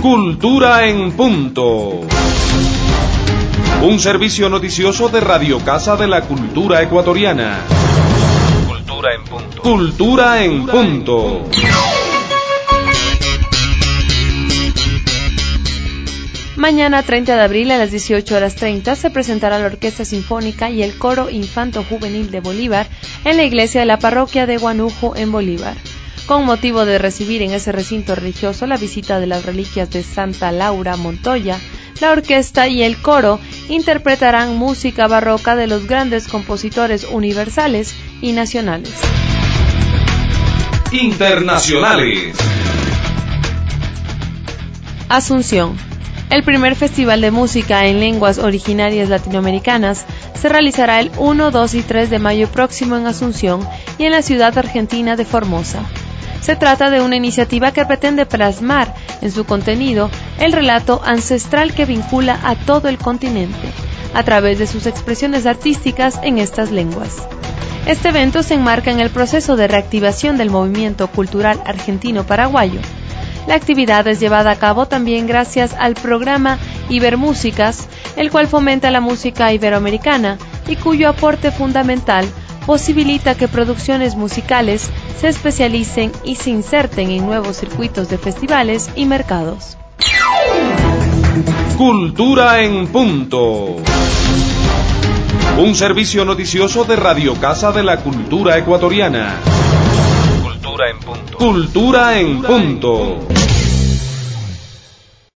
Cultura en Punto. Un servicio noticioso de Radio Casa de la Cultura Ecuatoriana. Cultura en Punto. Cultura en Punto. Mañana 30 de abril a las 18:30 se presentará la Orquesta Sinfónica y el Coro Infanto Juvenil de Bolívar en la iglesia de la parroquia de Guanujo en Bolívar, con motivo de recibir en ese recinto religioso la visita de las reliquias de Santa Laura Montoya. La orquesta y el coro interpretarán música barroca de los grandes compositores universales y nacionales. Internacionales. Asunción. El primer festival de música en lenguas originarias latinoamericanas se realizará el 1, 2 y 3 de mayo próximo en Asunción y en la ciudad argentina de Formosa. Se trata de una iniciativa que pretende plasmar en su contenido el relato ancestral que vincula a todo el continente, a través de sus expresiones artísticas en estas lenguas. Este evento se enmarca en el proceso de reactivación del movimiento cultural argentino-paraguayo. La actividad es llevada a cabo también gracias al programa Ibermúsicas, el cual fomenta la música iberoamericana y cuyo aporte fundamental posibilita que producciones musicales se especialicen y se inserten en nuevos circuitos de festivales y mercados. Cultura en Punto. Un servicio noticioso de Radio Casa de la Cultura Ecuatoriana. Cultura en Punto. Cultura en Punto.